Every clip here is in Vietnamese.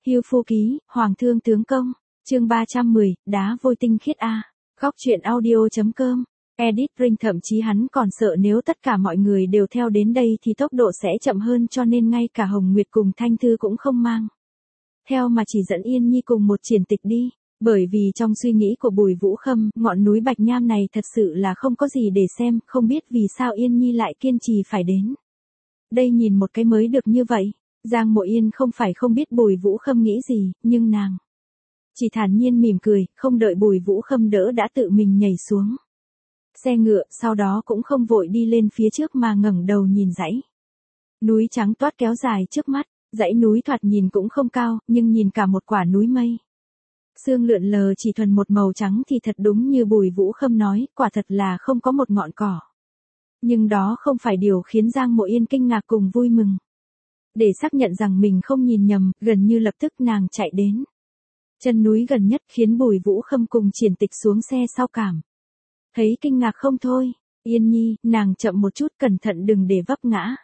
Hưu Phu Ký, Hoàng Thương Tướng Công, chương 310, đá vôi tinh khiết a. Góc truyện audio.com. Edit Ring thậm chí hắn còn sợ nếu tất cả mọi người đều theo đến đây thì tốc độ sẽ chậm hơn cho nên ngay cả Hồng Nguyệt cùng Thanh Thư cũng không mang theo mà chỉ dẫn Yên Nhi cùng một Triển Tịch đi. Bởi vì trong suy nghĩ của Bùi Vũ Khâm, ngọn núi Bạch Nham này thật sự là không có gì để xem, không biết vì sao Yên Nhi lại kiên trì phải đến đây nhìn một cái mới được như vậy. Giang Mộ Yên không phải không biết Bùi Vũ Khâm nghĩ gì, nhưng nàng chỉ thản nhiên mỉm cười, không đợi Bùi Vũ Khâm đỡ đã tự mình nhảy xuống xe ngựa, sau đó cũng không vội đi lên phía trước mà ngẩng đầu nhìn dãy núi trắng toát kéo dài trước mắt. Dãy núi thoạt nhìn cũng không cao, nhưng nhìn cả một quả núi mây sương lượn lờ chỉ thuần một màu trắng thì thật đúng như Bùi Vũ Khâm nói, quả thật là không có một ngọn cỏ. Nhưng đó không phải điều khiến Giang Mộ Yên kinh ngạc cùng vui mừng. Để xác nhận rằng mình không nhìn nhầm, gần như lập tức nàng chạy đến chân núi gần nhất, khiến Bùi Vũ Khâm cùng Triển Tịch xuống xe sau cảm thấy kinh ngạc không thôi. Yên Nhi, nàng chậm một chút, cẩn thận đừng để vấp ngã.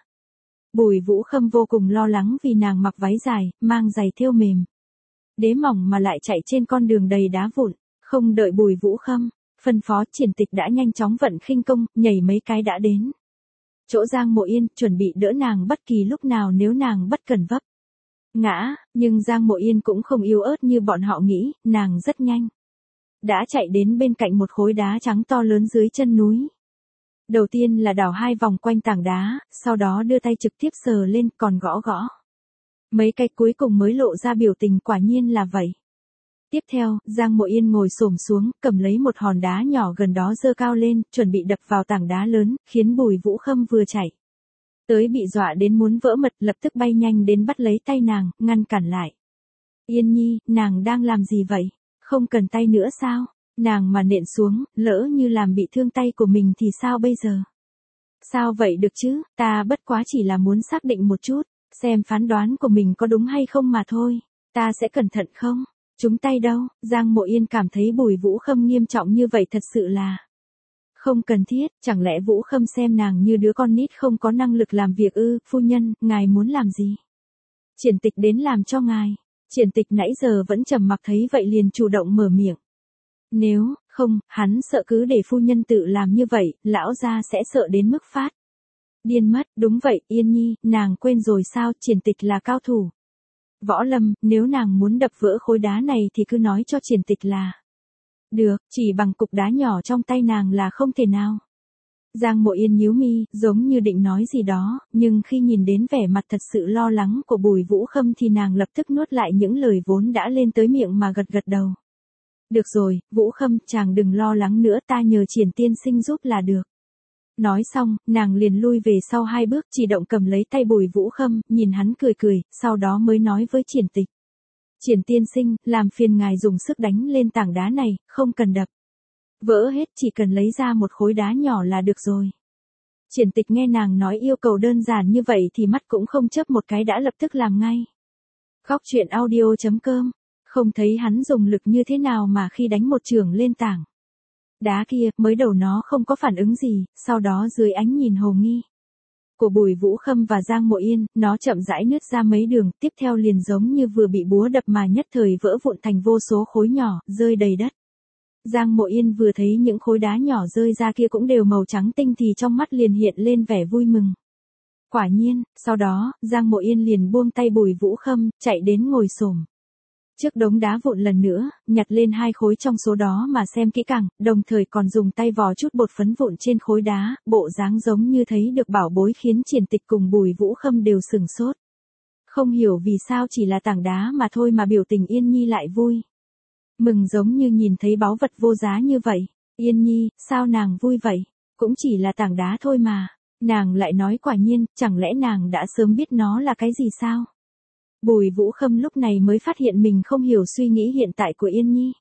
Bùi Vũ Khâm vô cùng lo lắng vì nàng mặc váy dài, mang giày thêu mềm đế mỏng mà lại chạy trên con đường đầy đá vụn. Không đợi Bùi Vũ Khâm phân phó, Triển Tịch đã nhanh chóng vận khinh công, nhảy mấy cái đã đến chỗ Giang Mộ Yên, chuẩn bị đỡ nàng bất kỳ lúc nào nếu nàng bất cần vấp ngã. Nhưng Giang Mộ Yên cũng không yếu ớt như bọn họ nghĩ, nàng rất nhanh đã chạy đến bên cạnh một khối đá trắng to lớn dưới chân núi. Đầu tiên là đảo 2 vòng quanh tảng đá, sau đó đưa tay trực tiếp sờ lên, còn gõ gõ mấy cái, cuối cùng mới lộ ra biểu tình quả nhiên là vậy. Tiếp theo, Giang Mộ Yên ngồi xổm xuống, cầm lấy một hòn đá nhỏ gần đó giơ cao lên, chuẩn bị đập vào tảng đá lớn, khiến Bùi Vũ Khâm vừa chạy tới bị dọa đến muốn vỡ mật, lập tức bay nhanh đến bắt lấy tay nàng, ngăn cản lại. Yên Nhi, nàng đang làm gì vậy? Không cần tay nữa sao? Nàng mà nện xuống, lỡ như làm bị thương tay của mình thì sao bây giờ? Sao vậy được chứ, ta bất quá chỉ là muốn xác định một chút, xem phán đoán của mình có đúng hay không mà thôi. Ta sẽ cẩn thận không? Trúng tay đâu? Giang Mộ Yên cảm thấy Bùi Vũ Khâm nghiêm trọng như vậy thật sự là không cần thiết. Chẳng lẽ Vũ Khâm xem nàng như đứa con nít không có năng lực làm việc ư? Phu nhân, ngài muốn làm gì? Triển Tịch đến làm cho ngài. Triển Tịch nãy giờ vẫn trầm mặc thấy vậy liền chủ động mở miệng. Nếu không, hắn sợ cứ để phu nhân tự làm như vậy, lão gia sẽ sợ đến mức phát điên mất. Đúng vậy, Yên Nhi, nàng quên rồi sao? Triển Tịch là cao thủ võ lâm, nếu nàng muốn đập vỡ khối đá này thì cứ nói cho Triển Tịch là được, chỉ bằng cục đá nhỏ trong tay nàng là không thể nào. Giang Mộ Yên nhíu mi, giống như định nói gì đó, nhưng khi nhìn đến vẻ mặt thật sự lo lắng của Bùi Vũ Khâm thì nàng lập tức nuốt lại những lời vốn đã lên tới miệng mà gật gật đầu. Được rồi, Vũ Khâm, chàng đừng lo lắng nữa, ta nhờ Triển tiên sinh giúp là được. Nói xong, nàng liền lui về sau 2 bước, chỉ động cầm lấy tay Bùi Vũ Khâm, nhìn hắn cười cười, sau đó mới nói với Triển Tịch. Triển tiên sinh, làm phiền ngài dùng sức đánh lên tảng đá này, không cần đập vỡ hết, chỉ cần lấy ra một khối đá nhỏ là được rồi. Triển Tịch nghe nàng nói yêu cầu đơn giản như vậy thì mắt cũng không chớp một cái đã lập tức làm ngay. Góc truyện audio.com. Không thấy hắn dùng lực như thế nào mà khi đánh một chưởng lên tảng đá kia, mới đầu nó không có phản ứng gì, sau đó dưới ánh nhìn hồ nghi của Bùi Vũ Khâm và Giang Mộ Yên, nó chậm rãi nứt ra mấy đường, tiếp theo liền giống như vừa bị búa đập mà nhất thời vỡ vụn thành vô số khối nhỏ, rơi đầy đất. Giang Mộ Yên vừa thấy những khối đá nhỏ rơi ra kia cũng đều màu trắng tinh thì trong mắt liền hiện lên vẻ vui mừng. Quả nhiên, sau đó, Giang Mộ Yên liền buông tay Bùi Vũ Khâm, chạy đến ngồi xổm trước đống đá vụn lần nữa, nhặt lên 2 khối trong số đó mà xem kỹ càng, đồng thời còn dùng tay vò chút bột phấn vụn trên khối đá, bộ dáng giống như thấy được bảo bối khiến Triển Tịch cùng Bùi Vũ Khâm đều sửng sốt. Không hiểu vì sao chỉ là tảng đá mà thôi mà biểu tình Yên Nhi lại vui mừng giống như nhìn thấy báu vật vô giá như vậy. Yên Nhi, sao nàng vui vậy? Cũng chỉ là tảng đá thôi mà. Nàng lại nói quả nhiên, chẳng lẽ nàng đã sớm biết nó là cái gì sao? Bùi Vũ Khâm lúc này mới phát hiện mình không hiểu suy nghĩ hiện tại của Yên Nhi.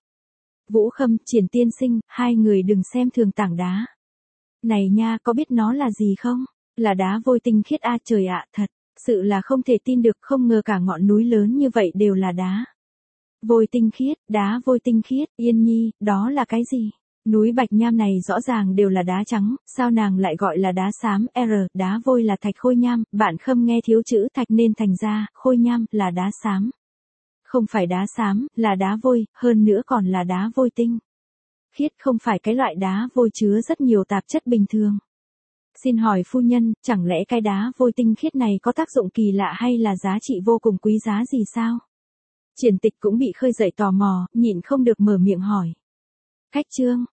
Vũ Khâm, Triển tiên sinh, 2 người đừng xem thường tảng đá này nha, có biết nó là gì không? Là đá vôi tinh khiết a. Trời ạ, thật sự là không thể tin được, không ngờ cả ngọn núi lớn như vậy đều là đá vôi tinh khiết. Đá vôi tinh khiết. Yên Nhi, đó là cái gì? Núi Bạch Nham này rõ ràng đều là đá trắng, sao nàng lại gọi là đá xám? Đá vôi là thạch khôi nham, bạn Khâm nghe thiếu chữ thạch nên thành ra khôi nham là đá xám. Không phải đá xám, là đá vôi, hơn nữa còn là đá vôi tinh. Khiết không phải cái loại đá vôi chứa rất nhiều tạp chất bình thường. Xin hỏi phu nhân, chẳng lẽ cái đá vôi tinh khiết này có tác dụng kỳ lạ hay là giá trị vô cùng quý giá gì sao? Triển Tịch cũng bị khơi dậy tò mò, nhịn không được mở miệng hỏi. Khách Trương,